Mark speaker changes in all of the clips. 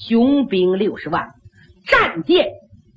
Speaker 1: 雄兵60万，战舰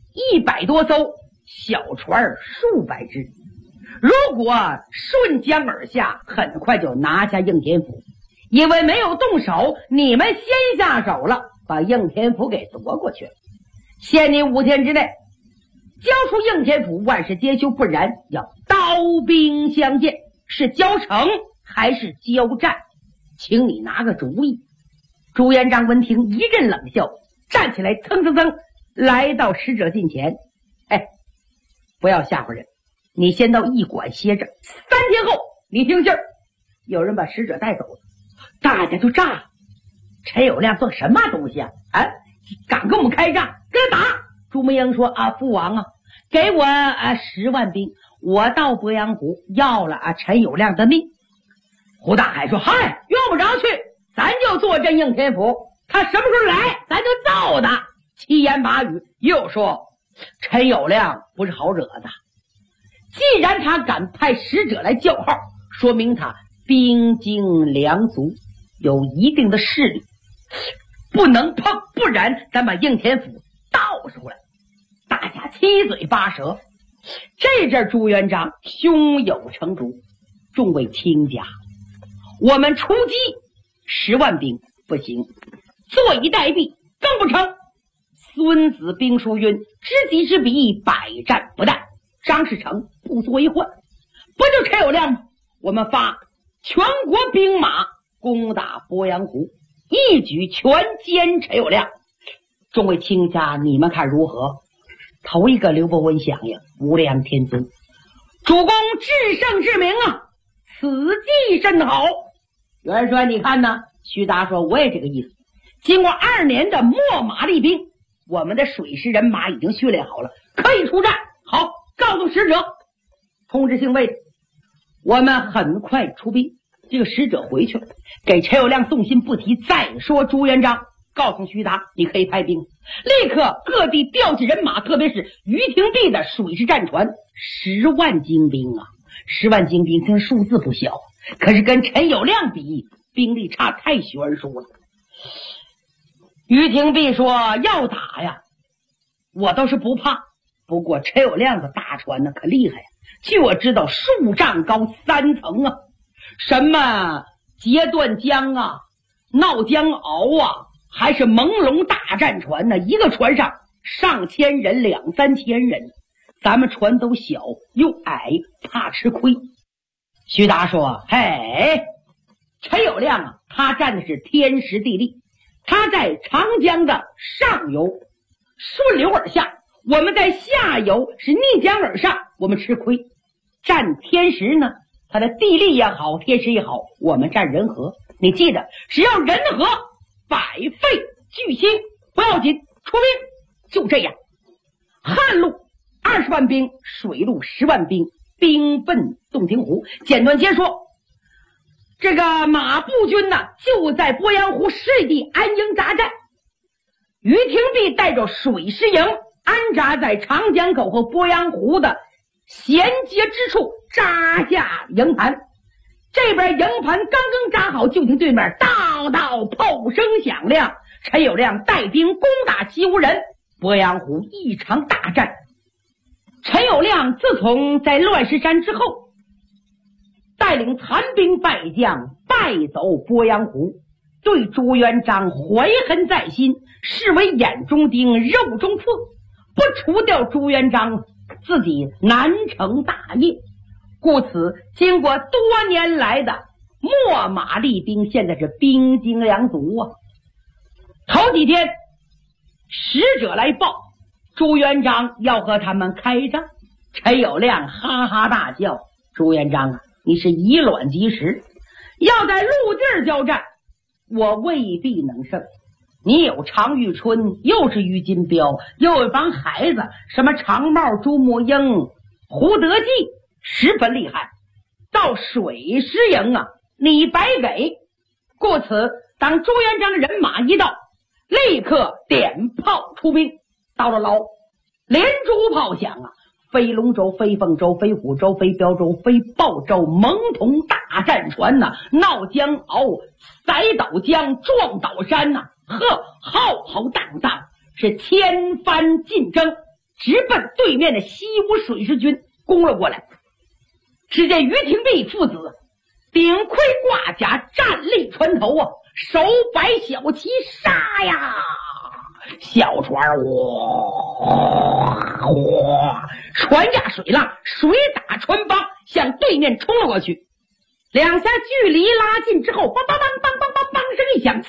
Speaker 1: 100多艘，小船数百只。如果顺江而下，很快就拿下应天府。因为没有动手，你们先下手了，把应天府给夺过去了。限你5天之内交出应天府，万事皆休，不然要刀兵相见。是交城还是交战，请你拿个主意。朱元璋闻听一阵冷笑，站起来蹭蹭蹭来到使者近前。不要吓唬人，你先到驿馆歇着，3天后你听信儿。有人把使者带走了，大家就炸了。陈友谅算什么东西啊？敢跟我们开仗，跟他打。朱梅英说父王啊，给我10万兵，我到鄱阳湖要了陈友谅的命。胡大海说嗨，用不着去，咱就坐镇应天府，他什么时候来咱就揍他。七言八语又说陈友谅不是好惹的，既然他敢派使者来叫号，说明他兵精粮足，有一定的势力，不能碰，不然咱把应天府倒出来。大家七嘴八舌。这阵朱元璋胸有成竹，众位卿家，我们出击10万兵不行，坐以待毙更不成。孙子兵书云：知己知彼，百战不殆。张士诚不作为患，不就陈友谅吗？我们发全国兵马攻打鄱阳湖，一举全歼陈友谅。众位卿家，你们看如何？头一个刘伯温响应，无量天尊，主公至圣至明啊，此计甚好。有人说你看呢？徐达说我也这个意思。经过2年的秣马厉兵，我们的水师人马已经训练好了，可以出战。好，告诉使者，通知姓魏的，我们很快出兵。这个使者回去了，给陈友谅送信不提。再说朱元璋告诉徐达，你可以派兵，立刻各地调集人马，特别是于廷弼的水师战船10万精兵啊！10万精兵这数字不小，可是跟陈友谅比，兵力差太悬殊了。于廷弼说要打呀，我倒是不怕，不过陈友谅的大船呢可厉害呀，据我知道数丈高3层啊，什么截断江啊、闹江鳌啊，还是朦胧大战船呢，一个船上上千人，2、3千人，咱们船都小又矮，怕吃亏。徐达说陈友谅啊，他占的是天时地利，他在长江的上游顺流而下，我们在下游是逆江而上，我们吃亏。占天时呢，他的地利也好，天时也好，我们占人和。你记得，只要人和，百废俱兴，不要紧，出兵。就这样，汉路20万兵，水路10万兵，兵奔洞庭湖。简短截说，这个马步军呢，就在鄱阳湖水地安营扎寨。于廷弼带着水师营安扎在长江口和鄱阳湖的衔接之处，扎下营盘。这边营盘刚刚扎好，就听对面道道炮声响亮，陈友谅带兵攻打西湖人。鄱阳湖一场大战。陈友谅自从在乱石山之后，带领残兵败将败走鄱阳湖，对朱元璋怀恨在心，视为眼中钉肉中刺，不除掉朱元璋自己难成大业。故此经过多年来的秣马厉兵，现在是兵精粮足啊。头几天使者来报朱元璋要和他们开战，陈友谅哈哈大笑，朱元璋啊，你是以卵击石，要在陆地交战，我未必能胜。你有常遇春，又是于金彪，又有一帮孩子，什么常茂、朱木英、胡德记，十分厉害。到水师营啊，你白给。故此当朱元璋人马一到，立刻点炮出兵。到了牢，连珠炮响啊，飞龙舟、飞凤舟、飞虎舟、飞镖舟、飞豹舟，蒙同大战船呐，闹江鳌、塞倒江、撞倒山呐，浩浩荡是千帆竞争，直奔对面的西吴水师军攻了过来。只见于廷弼父子顶盔挂甲，站立船头啊，手摆小旗，杀呀！小船哗，船压水浪，水打船帮，向对面冲了过去。两下距离拉近之后，梆梆梆梆梆梆梆声一响，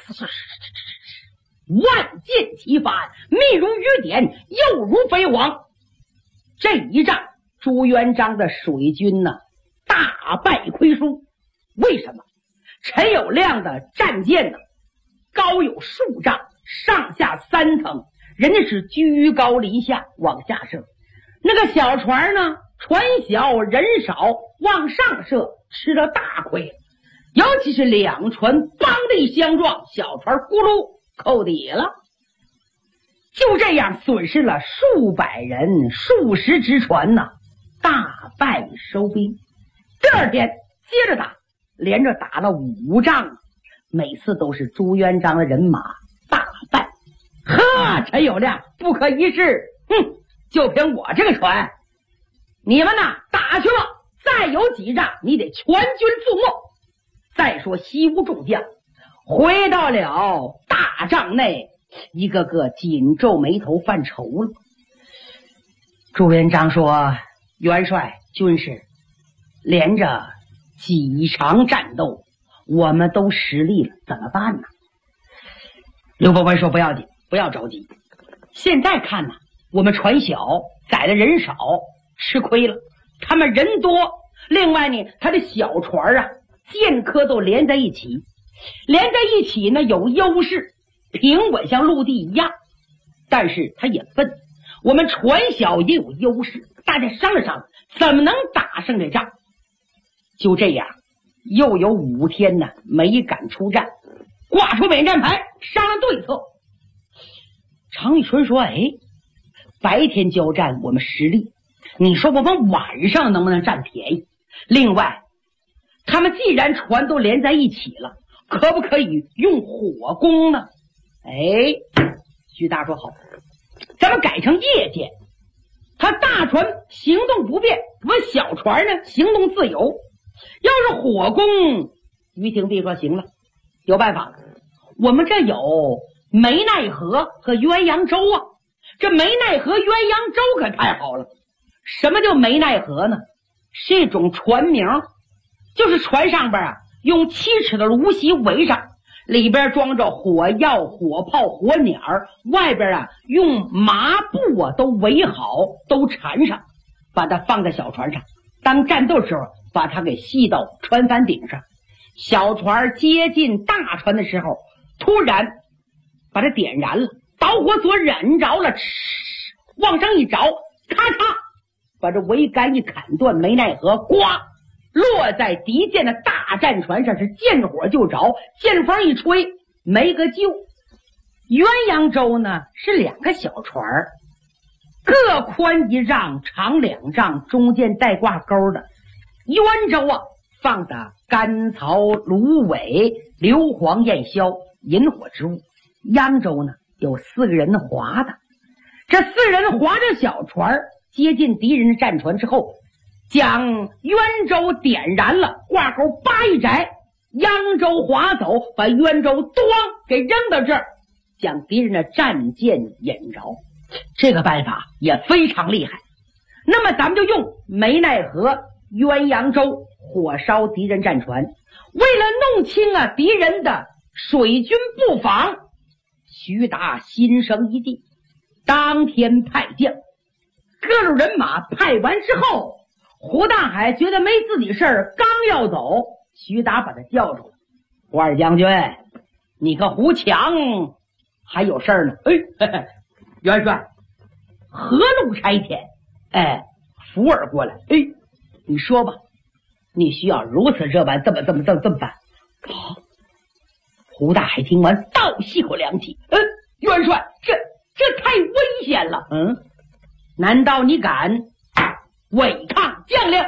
Speaker 1: 万箭齐发，密如雨点，又如飞蝗。这一仗，朱元璋的水军呢，大败亏输。为什么？陈友谅的战舰呢，高有数丈，上下3层，人家是居高临下往下射。那个小船呢，船小人少，往上射吃了大亏。尤其是两船邦力相撞，小船咕噜扣底了。就这样损失了数百人，数十只船呢，大败收兵。第二天接着打，连着打了5仗，每次都是朱元璋的人马大败。呵，陈友谅不可一世，就凭我这个船，你们呐打去了，再有几仗你得全军覆没。再说西吴众将回到了大帐内，一个个紧皱眉头，犯愁了。朱元璋说：元帅，军师，连着几场战斗我们都失利了，怎么办呢？刘伯温说：不要紧，不要着急，现在看呢，我们船小，载的人少，吃亏了。他们人多，另外呢，他的小船啊，舰科都连在一起，连在一起呢有优势，平稳像陆地一样。但是他也笨，我们船小也有优势，大家商量商量，怎么能打胜这仗？就这样，又有5天呢没敢出战，挂出免战牌，商量对策。常遇春说：白天交战我们失利，你说我们晚上能不能占便宜？另外，他们既然船都连在一起了，可不可以用火攻呢？徐达说：好，咱们改成夜间，他大船行动不便，我们小船呢行动自由。要是火攻，于廷弼说：行了，有办法了，我们这有湄奈河和鸳鸯洲啊。这湄奈河、鸳鸯洲可太好了。什么叫湄奈河呢？是一种船名，就是船上边啊用7尺的芦席围上，里边装着火药、火炮、火鸟，外边啊用麻布啊都围好，都缠上，把它放在小船上。当战斗时候，把它给系到船帆顶上。小船接近大船的时候，突然把它点燃了，导火索燃着了，往上一着，咔嚓，把这桅杆一砍断，湄奈河呱落在敌舰的大战船上，是见火就着，剑风一吹，没个救。鸳鸯洲呢是2个小船，各宽1丈，长2丈，中间带挂钩的。鸳洲啊放的甘草、芦苇、硫磺、燕硝、引火之物。扬州呢有4个人划的，这4人划着小船接近敌人的战船之后，将鸳洲点燃了，挂钩叭一摘，扬州划走，把鸳洲咣给扔到这儿，将敌人的战舰引着。这个办法也非常厉害。那么咱们就用湄奈河、鸳鸯洲火烧敌人战船，为了弄清啊敌人的水军布防，徐达心生一计，当天派将，各路人马派完之后，胡大海觉得没自己事儿，刚要走，徐达把他叫住了：胡二将军，你个胡强还有事儿呢。元帅，河路差遣福尔过来。你说吧，你需要如此这般，这么办？好。胡大海听完倒吸口凉气。元帅，这太危险了。难道你敢违抗将领？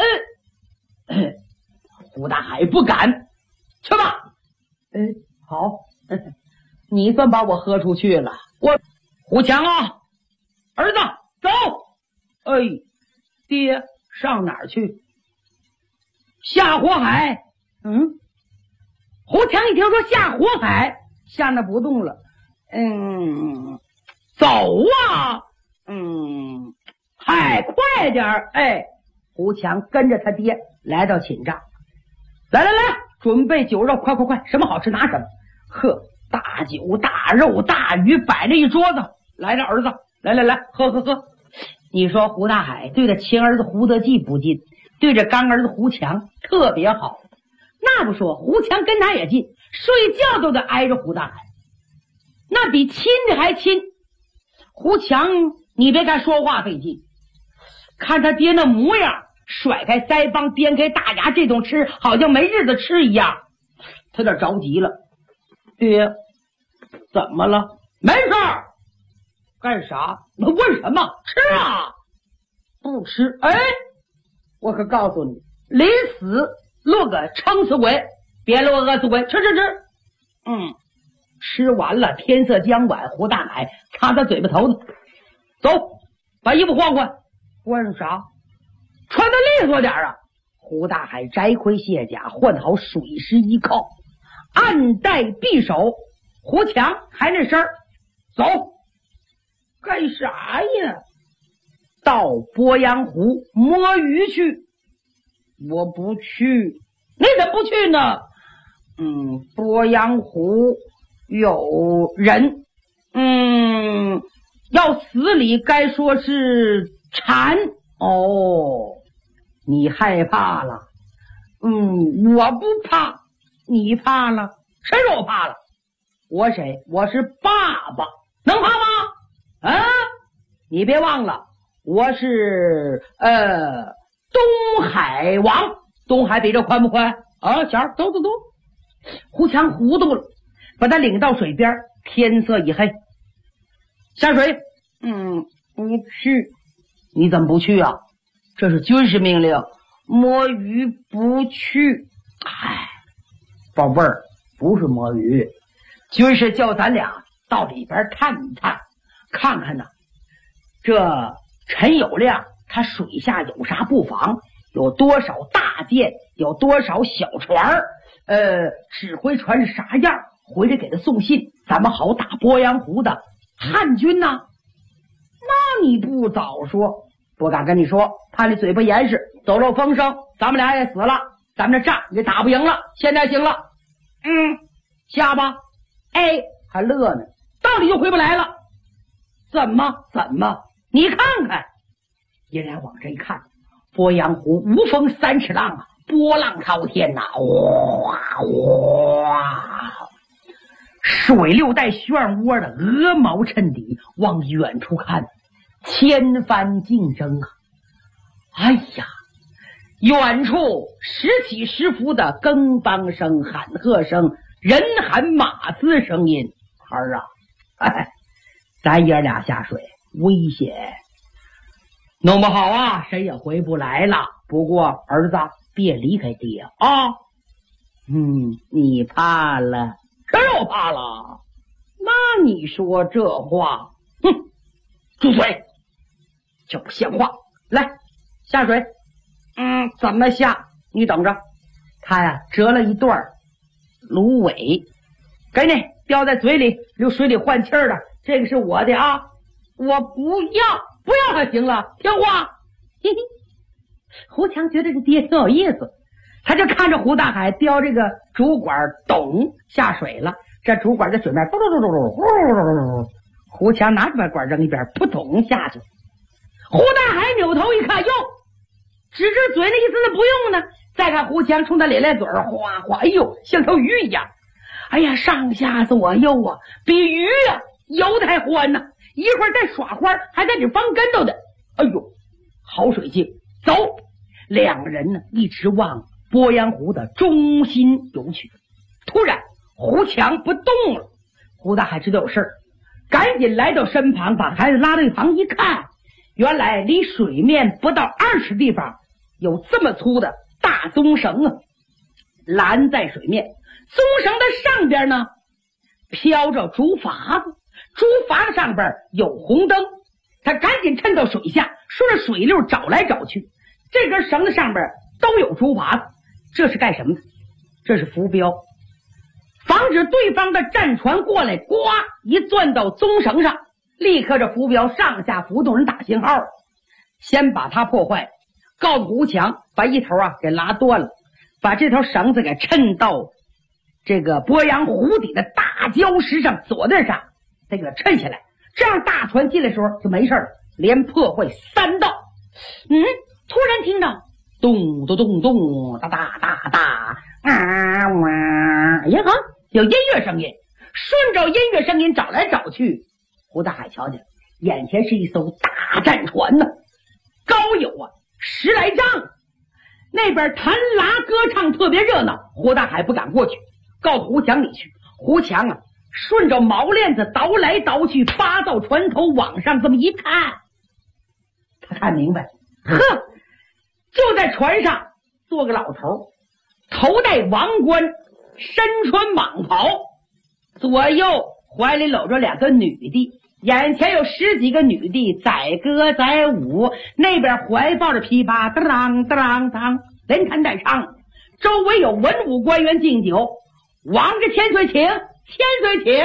Speaker 1: 胡大海不敢。去吧。好。你算把我喝出去了。 胡强啊，儿子走。哎，爹上哪儿去？下火海。胡强一听说下火海，吓得不动了。走啊。还快点儿。哎，胡强跟着他爹来到寝帐。来，准备酒肉，快，什么好吃拿什么。呵，大酒大肉大鱼摆着一桌子。来了，儿子，来，喝。你说胡大海对着亲儿子胡德记不近，对着干儿子胡强特别好。那不说，胡强跟他也近，睡觉都得挨着胡大海，那比亲的还亲。胡强你别看说话费劲，看他爹那模样，甩开腮帮颠开大牙，这种吃好像没日子吃一样，他有点着急了。爹怎么了？没事儿。干啥？问什么？吃啊。不吃。哎，我可告诉你，临死落个撑死鬼，别落饿死鬼。吃。吃完了，天色将晚，胡大海擦擦嘴巴头子，走，把衣服换。换啥？穿得利索点啊。胡大海摘盔卸甲，换好水师衣靠，暗带匕首。胡强还那身儿，走。干啥呀？到鄱阳湖摸鱼去。我不去。你怎么不去呢？鄱阳湖有人，要死里该说是馋。哦，你害怕了。我不怕。你怕了？谁说我怕了？我谁？我是爸爸，能怕吗？你别忘了，我是东海王。东海比这宽不宽啊？小儿，走。胡强糊涂了，把他领到水边，天色已黑。下水。不去。你怎么不去啊？这是军事命令，摸鱼不去。宝贝儿，不是摸鱼，军事叫咱俩到里边探一探，看看呢，这陈友谅他水下有啥布防，有多少大舰，有多少小船，指挥船是啥样，回来给他送信，咱们好打鄱阳湖的汉军呢。那你不早说。不敢跟你说，怕你嘴巴严实，走漏风声，咱们俩也死了，咱们这仗也打不赢了。现在行了。下吧。哎，还乐呢，到底就回不来了。怎么？你看看。爷俩往这一看，鄱阳湖无风3尺浪啊，波浪滔天呐，哇！水流带漩涡的鹅毛衬底，往远处看，千帆竞争啊！哎呀，远处时起时伏的更梆声、喊喝声、人喊马嘶声音。儿啊，咱爷俩下水危险，弄不好啊，谁也回不来了。不过儿子别离开爹啊。你怕了？谁又怕了？那你说这话，住嘴！就不像话。来，下水。怎么下？你等着。他呀折了一段芦苇，给你叼在嘴里，流水里换气儿的。这个是我的啊。我不要还行了，听话。胡强觉得这爹挺有意思，他就看着胡大海叼这个竹管咚下水了。这竹管在水面嘟嘟嘟嘟嘟，胡强拿着把管扔一边，扑通下去。胡大海扭头一看，哟，指着嘴那意思是不用呢。再看胡强冲他咧咧嘴儿，哗哗，哎呦，像条鱼一样。哎呀，上下左右啊，比鱼啊游得还欢呢。一会儿在耍花，还在这翻跟头的。哎呦，好水性！走，两个人呢一直往鄱阳湖的中心游去。突然，胡强不动了。胡大海知道有事儿，赶紧来到身旁，把孩子拉到一旁一看，原来离水面不到2尺地方有这么粗的大棕绳啊，拦在水面。棕绳的上边呢飘着竹筏子， 竹筏上边有红灯，他赶紧趁到水下，顺着水流找来找去。这根绳子上边都有竹筏子，这是干什么的？这是浮标，防止对方的战船过来，呱一钻到棕绳上，立刻这浮标上下浮动，人打信号，先把它破坏，告诉胡强把一头给拉断了，把这条绳子给抻到这个鄱阳湖底的大礁石上左岸上，再给它抻下来，这样大船进来的时候就没事了，连破坏3道。突然听到咚咚咚咚哒哒哒哒呀，有音乐声音，顺着音乐声音找来找去，胡大海瞧见眼前是一艘大战船呢，高有10来丈，那边弹拉歌唱特别热闹。胡大海不敢过去，告诉胡强你去。胡强顺着毛链子倒来倒去，扒到船头往上这么一看，他看明白，就在船上坐个老头，头戴王冠，身穿蟒袍，左右怀里搂着2个女的，眼前有10几个女的载歌载舞，那边怀抱着琵琶，当当当连弹带唱，周围有文武官员敬酒，王着千岁请，千岁请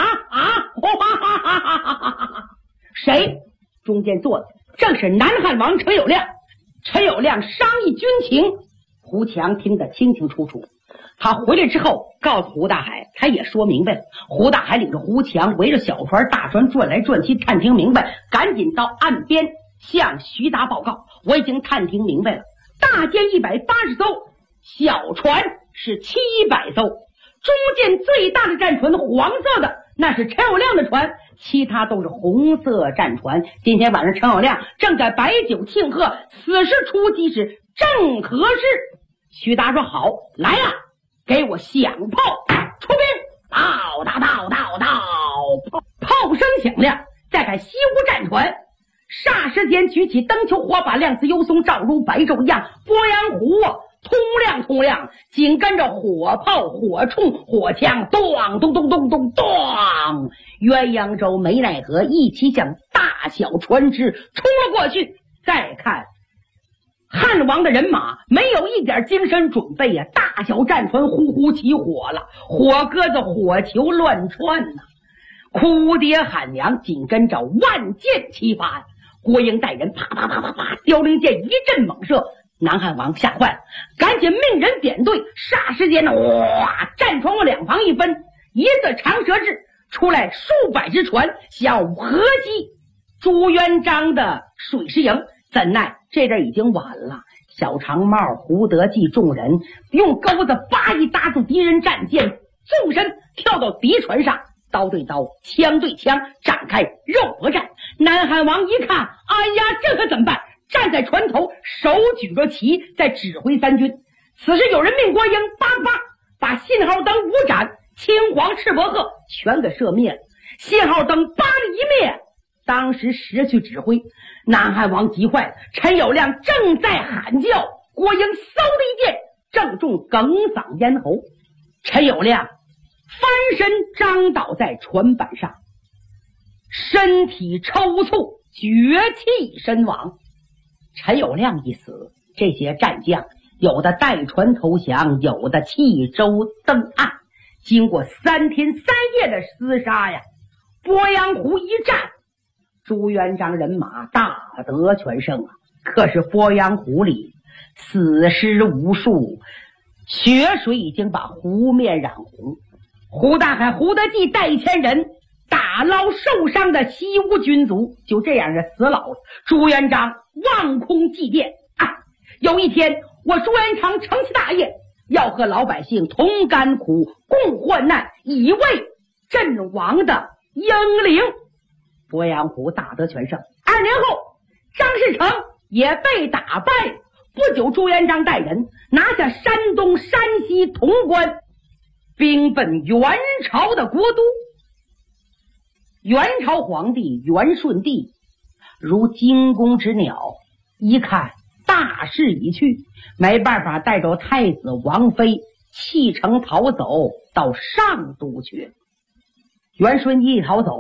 Speaker 1: 谁？中间坐的正是南汉王陈友谅。陈友谅商议军情，胡强听得清清楚楚。他回来之后告诉胡大海，他也说明白了。胡大海领着胡强围着小船大船转来转去，探听明白，赶紧到岸边向徐达报告，我已经探听明白了，大舰180艘，小船是700艘，中间最大的战船黄色的那是陈友谅的船，其他都是红色战船。今天晚上陈友谅正在摆酒庆贺，此时出击是正合适。徐达说好，来给我响炮，出兵！到到到到到，炮声响亮。再看西湖战船，霎时间举起灯球火把，亮似幽松，照如白昼一样。鄱阳湖通亮通亮，紧跟着火炮火铳火枪，咚咚咚咚咚咚，鸳鸯洲没奈何，一起向大小船只冲了过去。再看汉王的人马没有一点精神准备大小战船呼呼起火了，火鸽子火球乱窜哭爹喊娘，紧跟着万箭齐发。郭英带人啪啪啪啪啪，凋零箭一阵猛射，南汉王吓坏了，赶紧命人点队，霎时间战船往两旁一分，一字长蛇阵出来数百只船，想合击朱元璋的水师营。怎奈这阵已经晚了，小长帽、胡德记众人用钩子叭一搭住敌人战舰，纵身跳到敌船上，刀对刀，枪对枪，展开肉搏战。南汉王一看，哎呀，这可怎么办？站在船头，手举着旗，在指挥三军。此时有人命郭英叭叭把信号灯五盏、青黄赤膊鹤全给射灭了。信号灯叭的一灭，当时失去指挥，南汉王急坏了。陈友谅正在喊叫，郭英嗖的一箭正中哽嗓咽喉，陈友谅翻身张倒在船板上，身体抽搐，绝气身亡。陈友谅一死，这些战将有的带船投降，有的弃舟登岸。经过3天3夜的厮杀鄱阳湖一战，朱元璋人马大得全胜可是鄱阳湖里死尸无数，血水已经把湖面染红。胡大海、胡德记带1000人打捞受伤的西吴军卒，就这样死老了。朱元璋望空祭奠有一天，我朱元璋成其大业，要和老百姓同甘苦，共患难，以慰阵亡的英灵。鄱阳湖大得全胜。2年后，张士诚也被打败。不久，朱元璋带人拿下山东、山西潼关，兵奔元朝的国都。元朝皇帝元顺帝如惊弓之鸟，一看大势已去，没办法，带着太子王妃弃城逃走到上都去。元顺帝逃走，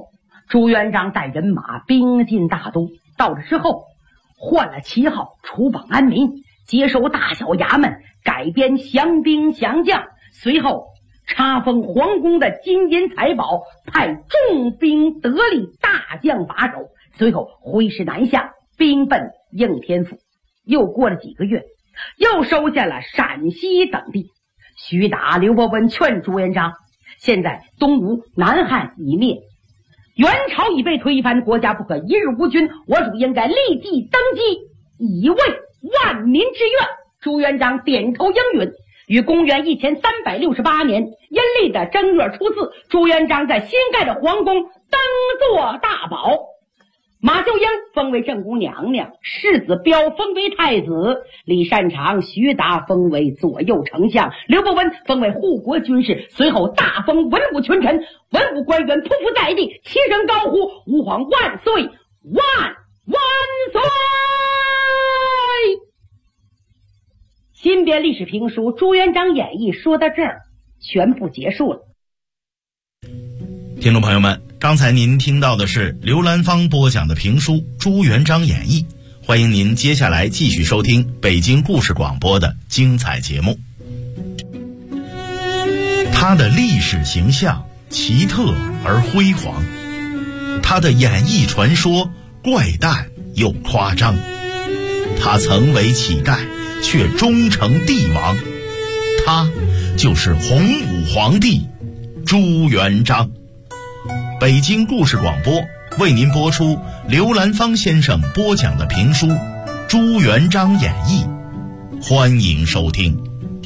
Speaker 1: 朱元璋带人马兵进大都，到了之后换了旗号，除榜安民，接收大小衙门，改编降兵降将，随后查封皇宫的金银财宝，派重兵得力大将把守，随后挥师南下，兵奔应天府。又过了几个月，又收下了陕西等地。徐达、刘伯温劝朱元璋，现在东吴、南汉已灭，元朝已被推翻，国家不可一日无君，我主应该立即登基，以为万民之愿。朱元璋点头应允。于公元1368年阴历的正月初4，朱元璋在新盖的皇宫登坐大宝。马秀英封为正宫娘娘，世子彪封为太子，李善长、徐达封为左右丞相，刘伯温封为护国军事。随后大封文武群臣，文武官员匍匐在地，齐声高呼：吾皇万岁，万万岁！新编历史评书《朱元璋演义》说到这儿全部结束了。
Speaker 2: 听众朋友们，刚才您听到的是刘兰芳播讲的评书《朱元璋演义》，欢迎您接下来继续收听北京故事广播的精彩节目。他的历史形象奇特而辉煌，他的演义传说怪诞又夸张，他曾为乞丐却终成帝王，他就是洪武皇帝朱元璋。北京故事广播为您播出刘兰芳先生播讲的评书《朱元璋演义》，欢迎收听。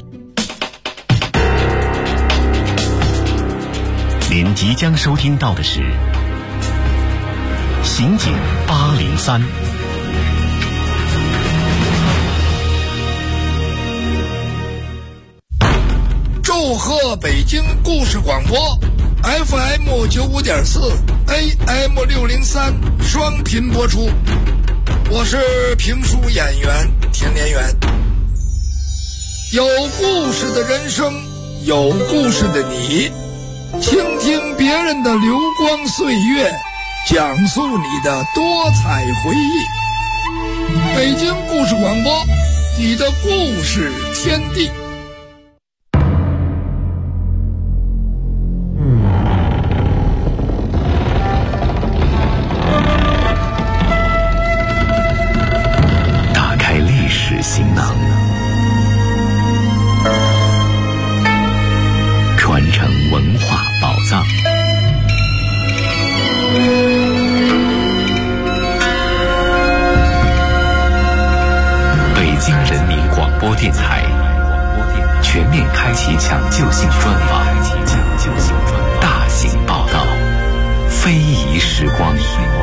Speaker 3: 您即将收听到的是《刑警803》。
Speaker 4: 祝贺北京故事广播 FM 95.4 AM 603双频播出，我是评书演员田连元。有故事的人生，有故事的你，倾听别人的流光岁月，讲述你的多彩回忆。北京故事广播，你的故事天地。
Speaker 3: 行囊，传承文化宝藏。北京人民广播电台全面开启抢救性专访，大型报道，非遗时光。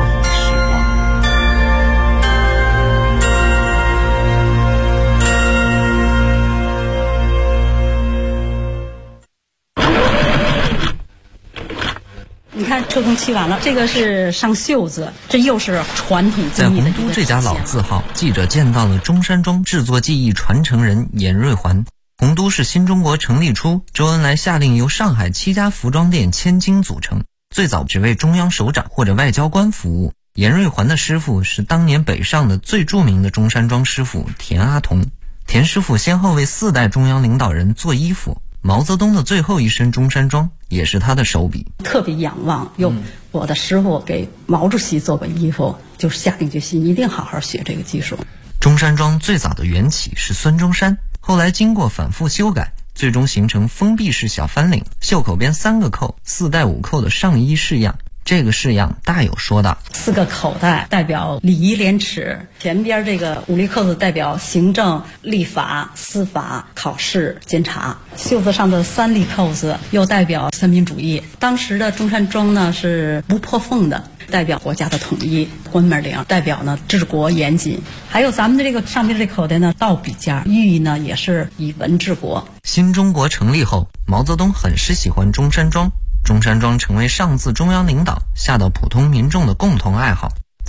Speaker 5: 你看车工漆完了，这个是上袖子，这又是传统工艺的。
Speaker 6: 在洪都这家老字号，记者见到了中山装制作技艺传承人严瑞环。洪都是新中国成立初，周恩来下令由上海7家服装店千金组成，最早只为中央首长或者外交官服务。严瑞环的师傅是当年北上的最著名的中山装师傅田阿童。田师傅先后为4代中央领导人做衣服，毛泽东的最后一身中山装也是他的手笔。
Speaker 5: 特别仰望，我的师傅给毛主席做过衣服，就下定决心一定好好学这个技术。
Speaker 6: 中山装最早的缘起是孙中山，后来经过反复修改，最终形成封闭式小翻领，袖口边3个扣，4带5扣的上衣式样。这个式样大有说道，4个口袋代表礼仪廉耻，前边这个5粒扣子代表行政、立法、司法、考试、监察，袖子上的3粒扣子又代表三民主义。当时的中山装呢是不破缝的，代表国家的统一。关门领代表呢治国严谨，还有咱们的这个上边这口袋呢倒笔架，寓意呢也是以文治国。新中国成立后，毛泽东很是喜欢中山装，中山装成为上至中央领导下到普通民众的共同爱好。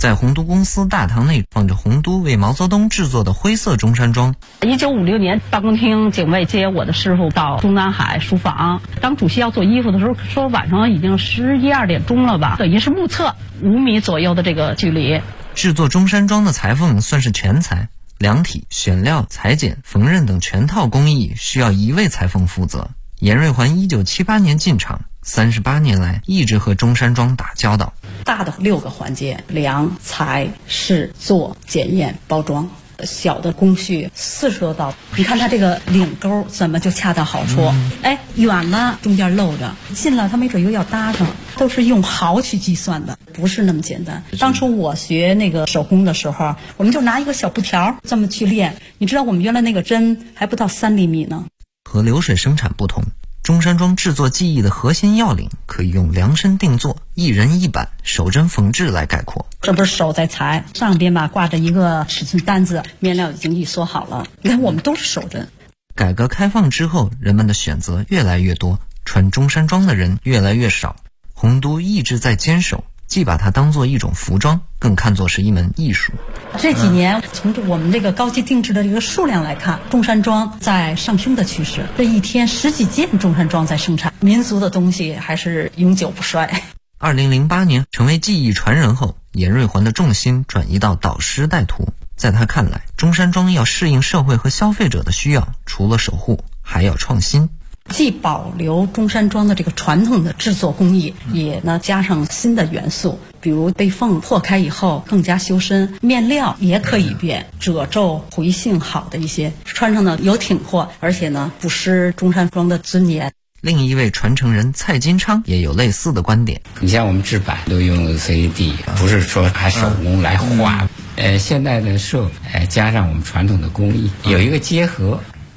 Speaker 6: 在洪都公司大堂内放着洪都为毛泽东制作的灰色中山装。
Speaker 5: 1956年，办公厅警卫接我的师傅到中南海书房，当主席要做衣服的时候，说晚上已经11、12点钟了吧，等于是目测5米左右的这个距离。
Speaker 6: 制作中山装的裁缝算是全才，量体、选料、裁剪、缝纫等全套工艺需要一位裁缝负责。严瑞环1978年进场，38年来一直和中山装打交道。
Speaker 5: 大的6个环节：量、裁、试、做、检验、包装。小的工序40多道，你看它这个领钩怎么就恰到好处？远了中间漏着，近了它没准又要搭上，都是用毫去计算的，不是那么简单。当初我学那个手工的时候，我们就拿一个小布条这么去练，你知道我们原来那个针还不到3厘米呢。
Speaker 6: 和流水生产不同，中山装制作技艺的核心要领可以用量身定做、一人一板、手针缝制来概括。
Speaker 5: 这不是手在裁，上边吧挂着一个尺寸单子，面料已经一缩好了。你看我们都是手针。
Speaker 6: 改革开放之后，人们的选择越来越多，穿中山装的人越来越少。洪都一直在坚守，既把它当作一种服装，更看作是一门艺术。
Speaker 5: 这几年从我们这个高级定制的这个数量来看，中山装在上升的趋势。这一天10几件中山装在生产，民族的东西还是永久不衰。
Speaker 6: 2008年成为技艺传人后，严瑞环的重心转移到导师带徒。在他看来，中山装要适应社会和消费者的需要，除了守护，还要创新。
Speaker 5: 既保留中山装的这个传统的制作工艺，也呢加上新的元素，比如被缝破开以后更加修身，面料也可以变，褶皱回性好的一些，穿上呢有挺阔，而且呢不失中山装的尊严。
Speaker 6: 另一位传承人蔡金昌也有类似的观点。
Speaker 7: 你像我们制版都用 CAD， 不是说还手工来画。现代的设加上我们传统的工艺，有一个结合。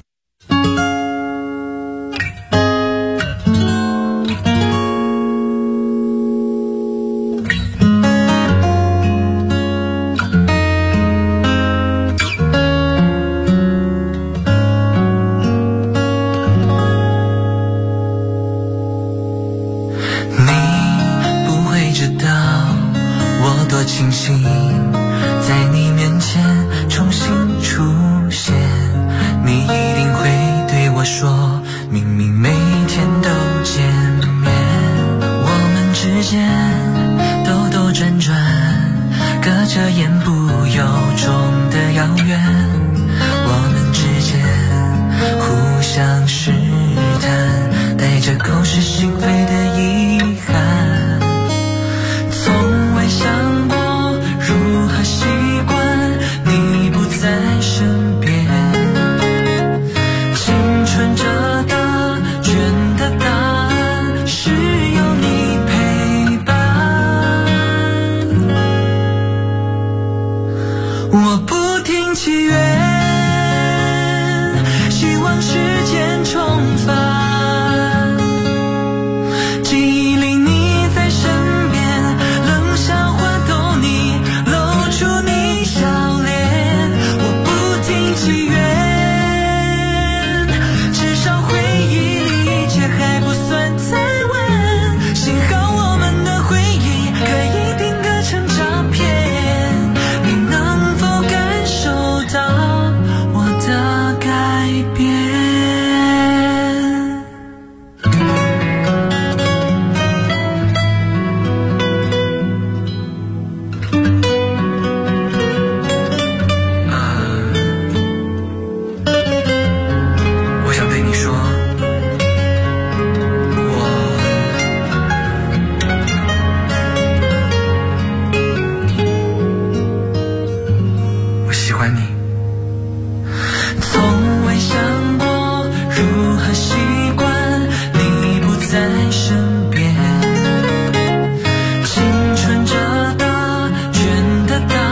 Speaker 8: 庆幸在你面前重新出现，你一定会对我说，明明每天都见面，我们之间兜兜转转，隔着言不由衷的遥远，我们之间互相试探，带着口是心非的遗憾，从未想过如何习惯你不在身边，青春这答卷的答案是有你陪伴，我不停祈愿，希望时间重返，记忆里你在身边，冷笑话逗你，露出你笑脸，我不停祈愿，至少回忆里一切还不算太晚，幸好我们的回忆可以定格成照片，你能否感受到我的改变？我想对你说，我喜欢你，从未想过如